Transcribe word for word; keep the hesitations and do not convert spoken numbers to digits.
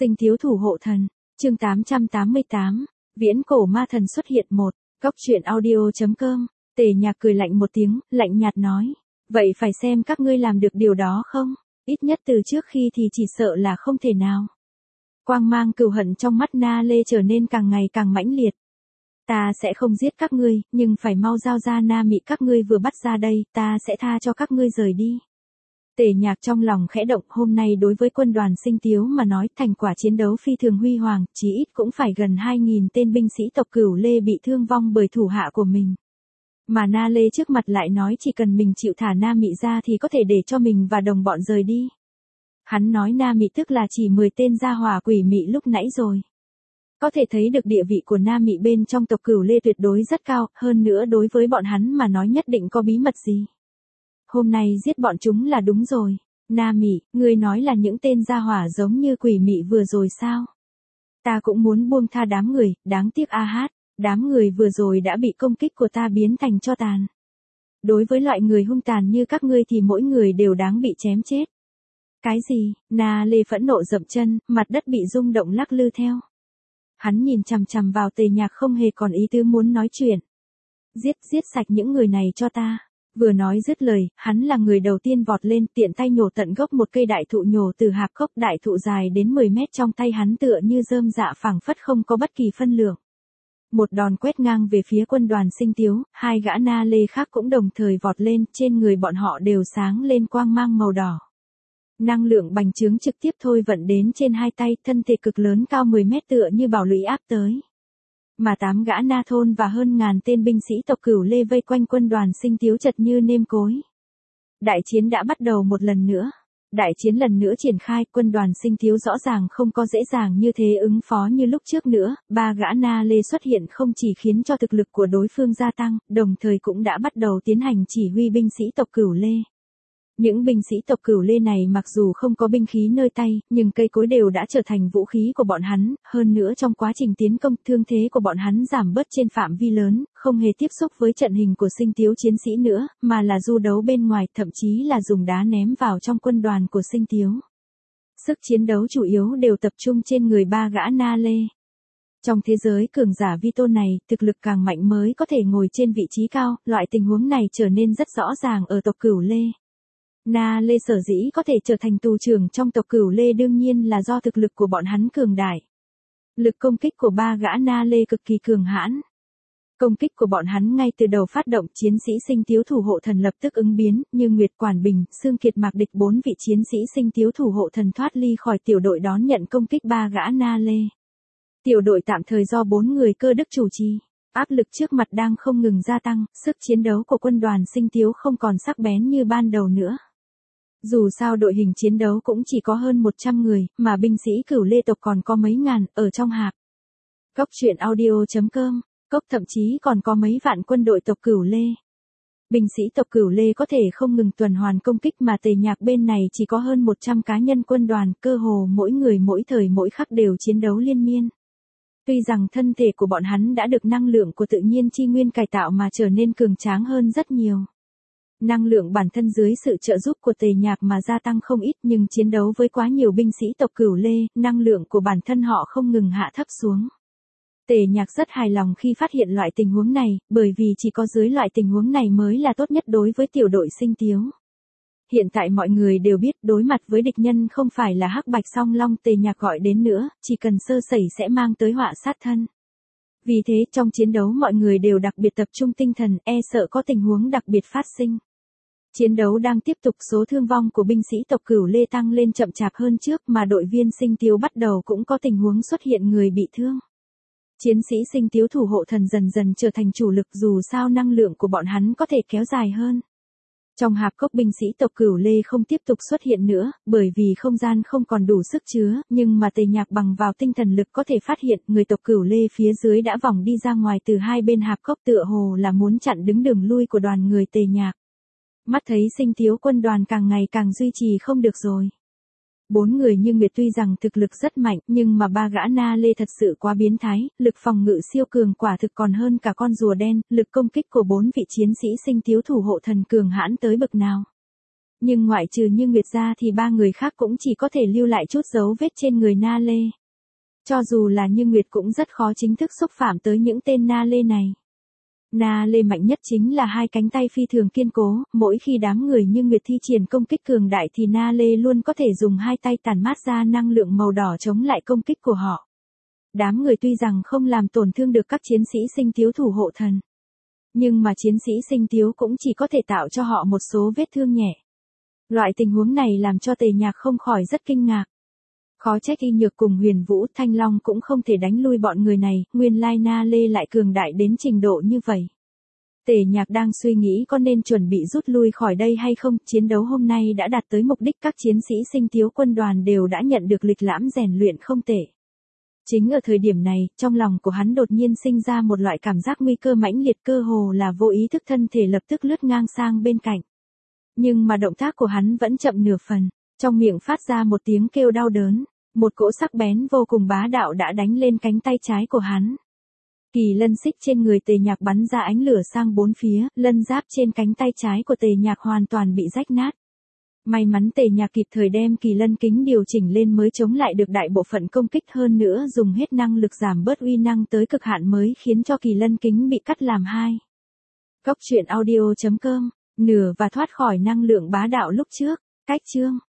Sinh thiếu thủ hộ thần, chương tám trăm tám mươi tám, viễn cổ ma thần xuất hiện một, góc truyện audio.com, Tề Nhạc cười lạnh một tiếng, lạnh nhạt nói, vậy phải xem các ngươi làm được điều đó không, ít nhất từ trước khi thì chỉ sợ là không thể nào. Quang mang cừu hận trong mắt Na Lê trở nên càng ngày càng mãnh liệt. Ta sẽ không giết các ngươi, nhưng phải mau giao ra Na Mị các ngươi vừa bắt ra đây, ta sẽ tha cho các ngươi rời đi. Tề Nhạc trong lòng khẽ động, hôm nay đối với quân đoàn Sinh Tiếu mà nói, thành quả chiến đấu phi thường huy hoàng, chí ít cũng phải gần hai nghìn tên binh sĩ tộc Cửu Lê bị thương vong bởi thủ hạ của mình. Mà Na Lê trước mặt lại nói chỉ cần mình chịu thả Na Mị ra thì có thể để cho mình và đồng bọn rời đi. Hắn nói Na Mị tức là chỉ mười tên gia hỏa quỷ mị lúc nãy rồi. Có thể thấy được địa vị của Na Mị bên trong tộc Cửu Lê tuyệt đối rất cao, hơn nữa đối với bọn hắn mà nói nhất định có bí mật gì. Hôm nay giết bọn chúng là đúng rồi. Na Mị, ngươi nói là những tên gia hỏa giống như quỷ mị vừa rồi sao? Ta cũng muốn buông tha đám người, đáng tiếc a hát, đám người vừa rồi đã bị công kích của ta biến thành tro tàn. Đối với loại người hung tàn như các ngươi thì mỗi người đều đáng bị chém chết. Cái gì? Na Lê phẫn nộ dậm chân, mặt đất bị rung động lắc lư theo. Hắn nhìn chằm chằm vào Tề Nhạc không hề còn ý tứ muốn nói chuyện. Giết, giết sạch những người này cho ta. Vừa nói dứt lời, hắn là người đầu tiên vọt lên, tiện tay nhổ tận gốc một cây đại thụ nhổ từ hạp cốc, đại thụ dài đến mười mét trong tay hắn tựa như rơm dạ phẳng phất không có bất kỳ phân lượng. Một đòn quét ngang về phía quân đoàn Sinh Tiếu, hai gã Na Lê khác cũng đồng thời vọt lên, trên người bọn họ đều sáng lên quang mang màu đỏ. Năng lượng bành trướng trực tiếp thôi vận đến trên hai tay, thân thể cực lớn cao mười mét tựa như bảo lũy áp tới. Mà tám gã Na Thôn và hơn ngàn tên binh sĩ tộc Cửu Lê vây quanh quân đoàn Sinh Tiếu chật như nêm cối. Đại chiến đã bắt đầu một lần nữa. Đại chiến lần nữa triển khai, quân đoàn Sinh Tiếu rõ ràng không có dễ dàng như thế ứng phó như lúc trước nữa, ba gã Na Lê xuất hiện không chỉ khiến cho thực lực của đối phương gia tăng, đồng thời cũng đã bắt đầu tiến hành chỉ huy binh sĩ tộc Cửu Lê. Những binh sĩ tộc Cửu Lê này mặc dù không có binh khí nơi tay, nhưng cây cối đều đã trở thành vũ khí của bọn hắn, hơn nữa trong quá trình tiến công, thương thế của bọn hắn giảm bớt trên phạm vi lớn, không hề tiếp xúc với trận hình của Sinh Tiếu chiến sĩ nữa, mà là du đấu bên ngoài, thậm chí là dùng đá ném vào trong quân đoàn của Sinh Tiếu. Sức chiến đấu chủ yếu đều tập trung trên người ba gã Na Lê. Trong thế giới cường giả vi tôn này, thực lực càng mạnh mới có thể ngồi trên vị trí cao, loại tình huống này trở nên rất rõ ràng ở tộc Cửu Lê. Na Lê sở dĩ có thể trở thành tù trưởng trong tộc Cửu Lê đương nhiên là do thực lực của bọn hắn cường đại. Lực công kích của ba gã Na Lê cực kỳ cường hãn. Công kích của bọn hắn ngay từ đầu phát động, chiến sĩ Sinh Tiếu thủ hộ thần lập tức ứng biến, như Nguyệt Quản Bình, Sương Kiệt Mạc Địch bốn vị chiến sĩ Sinh Tiếu thủ hộ thần thoát ly khỏi tiểu đội đón nhận công kích ba gã Na Lê. Tiểu đội tạm thời do bốn người cơ đức chủ trì. Áp lực trước mặt đang không ngừng gia tăng, sức chiến đấu của quân đoàn Sinh Tiếu không còn sắc bén như ban đầu nữa. Dù sao đội hình chiến đấu cũng chỉ có hơn một trăm người, mà binh sĩ Cửu Lê tộc còn có mấy ngàn, ở trong hạp. Góc truyện audio.com, cốc thậm chí còn có mấy vạn quân đội tộc Cửu Lê. Binh sĩ tộc Cửu Lê có thể không ngừng tuần hoàn công kích mà Tề Nhạc bên này chỉ có hơn một trăm cá nhân quân đoàn, cơ hồ mỗi người mỗi thời mỗi khắc đều chiến đấu liên miên. Tuy rằng thân thể của bọn hắn đã được năng lượng của tự nhiên chi nguyên cải tạo mà trở nên cường tráng hơn rất nhiều. Năng lượng bản thân dưới sự trợ giúp của Tề Nhạc mà gia tăng không ít, nhưng chiến đấu với quá nhiều binh sĩ tộc Cửu Lê, năng lượng của bản thân họ không ngừng hạ thấp xuống. Tề Nhạc rất hài lòng khi phát hiện loại tình huống này, bởi vì chỉ có dưới loại tình huống này mới là tốt nhất đối với tiểu đội Sinh Tiếu. Hiện tại mọi người đều biết đối mặt với địch nhân không phải là Hắc Bạch Song Long Tề Nhạc gọi đến nữa, chỉ cần sơ sẩy sẽ mang tới họa sát thân. Vì thế trong chiến đấu mọi người đều đặc biệt tập trung tinh thần, e sợ có tình huống đặc biệt phát sinh. Chiến đấu đang tiếp tục, số thương vong của binh sĩ tộc Cửu Lê tăng lên chậm chạp hơn trước, mà đội viên Sinh Tiếu bắt đầu cũng có tình huống xuất hiện người bị thương. Chiến sĩ Sinh Tiếu thủ hộ thần dần dần trở thành chủ lực, dù sao năng lượng của bọn hắn có thể kéo dài hơn. Trong hạp cốc binh sĩ tộc Cửu Lê không tiếp tục xuất hiện nữa, bởi vì không gian không còn đủ sức chứa, nhưng mà Tề Nhạc bằng vào tinh thần lực có thể phát hiện người tộc Cửu Lê phía dưới đã vòng đi ra ngoài từ hai bên hạp cốc, tựa hồ là muốn chặn đứng đường lui của đoàn người Tề Nhạc. Mắt thấy Sinh Tiếu quân đoàn càng ngày càng duy trì không được rồi. Bốn người như Nguyệt tuy rằng thực lực rất mạnh, nhưng mà ba gã Na Lê thật sự quá biến thái, lực phòng ngự siêu cường quả thực còn hơn cả con rùa đen, lực công kích của bốn vị chiến sĩ Sinh Tiếu thủ hộ thần cường hãn tới bậc nào. Nhưng ngoại trừ Như Nguyệt ra thì ba người khác cũng chỉ có thể lưu lại chút dấu vết trên người Na Lê. Cho dù là Như Nguyệt cũng rất khó chính thức xúc phạm tới những tên Na Lê này. Na Lê mạnh nhất chính là hai cánh tay phi thường kiên cố, mỗi khi đám người Như Nguyệt thi triển công kích cường đại thì Na Lê luôn có thể dùng hai tay tản mát ra năng lượng màu đỏ chống lại công kích của họ. Đám người tuy rằng không làm tổn thương được các chiến sĩ sinh tiếu thủ hộ thần. Nhưng mà chiến sĩ sinh tiếu cũng chỉ có thể tạo cho họ một số vết thương nhẹ. Loại tình huống này làm cho Tề Nhạc không khỏi rất kinh ngạc. Khó trách Y Nhược cùng Huyền Vũ Thanh Long cũng không thể đánh lui bọn người này, nguyên lai Na Lê lại cường đại đến trình độ như vậy. Tề Nhạc đang suy nghĩ có nên chuẩn bị rút lui khỏi đây hay không, chiến đấu hôm nay đã đạt tới mục đích, các chiến sĩ sinh tiếu quân đoàn đều đã nhận được lịch lãm rèn luyện không tệ. Chính ở thời điểm này, trong lòng của hắn đột nhiên sinh ra một loại cảm giác nguy cơ mãnh liệt, cơ hồ là vô ý thức thân thể lập tức lướt ngang sang bên cạnh. Nhưng mà động tác của hắn vẫn chậm nửa phần, trong miệng phát ra một tiếng kêu đau đớn, một cỗ sắc bén vô cùng bá đạo đã đánh lên cánh tay trái của hắn. Kỳ lân xích trên người Tề Nhạc bắn ra ánh lửa sang bốn phía, lân giáp trên cánh tay trái của Tề Nhạc hoàn toàn bị rách nát. May mắn Tề Nhạc kịp thời đem kỳ lân kính điều chỉnh lên mới chống lại được đại bộ phận công kích, hơn nữa dùng hết năng lực giảm bớt uy năng tới cực hạn mới khiến cho kỳ lân kính bị cắt làm hai. Góc truyện audio chấm com, nửa và thoát khỏi năng lượng bá đạo lúc trước, cách chương.